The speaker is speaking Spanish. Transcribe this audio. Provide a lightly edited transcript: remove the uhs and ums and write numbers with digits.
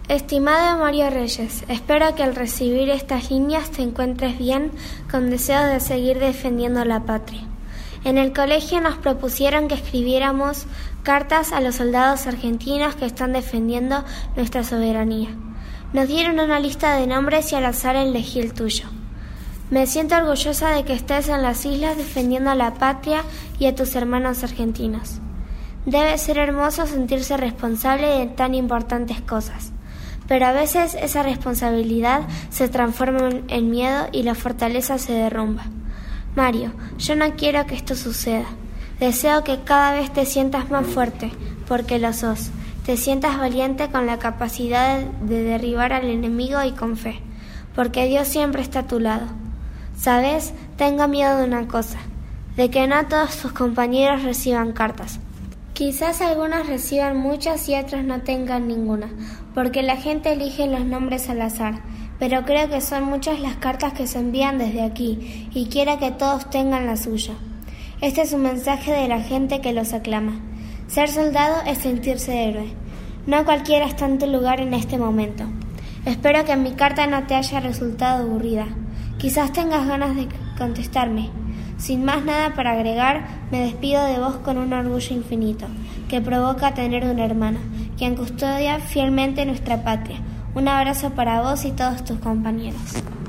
Estimado Mario Reyes, espero que al recibir estas líneas te encuentres bien, con deseo de seguir defendiendo la patria. En el colegio nos propusieron que escribiéramos cartas a los soldados argentinos que están defendiendo nuestra soberanía. Nos dieron una lista de nombres y al azar elegí el tuyo. Me siento orgullosa de que estés en las islas defendiendo a la patria y a tus hermanos argentinos. Debe ser hermoso sentirse responsable de tan importantes cosas, pero a veces esa responsabilidad se transforma en miedo y la fortaleza se derrumba. Mario, yo no quiero que esto suceda. Deseo que cada vez te sientas más fuerte, porque lo sos. Te sientas valiente con la capacidad de derribar al enemigo y con fe, porque Dios siempre está a tu lado. ¿Sabes? Tengo miedo de una cosa, de que no todos tus compañeros reciban cartas. Quizás algunos reciban muchas y otros no tengan ninguna, porque la gente elige los nombres al azar, pero creo que son muchas las cartas que se envían desde aquí y quiero que todos tengan la suya. Este es un mensaje de la gente que los aclama. Ser soldado es sentirse héroe. No cualquiera está en tu lugar en este momento. Espero que mi carta no te haya resultado aburrida. Quizás tengas ganas de contestarme. Sin más nada para agregar, me despido de vos con un orgullo infinito, que provoca tener una hermana, quien custodia fielmente nuestra patria. Un abrazo para vos y todos tus compañeros.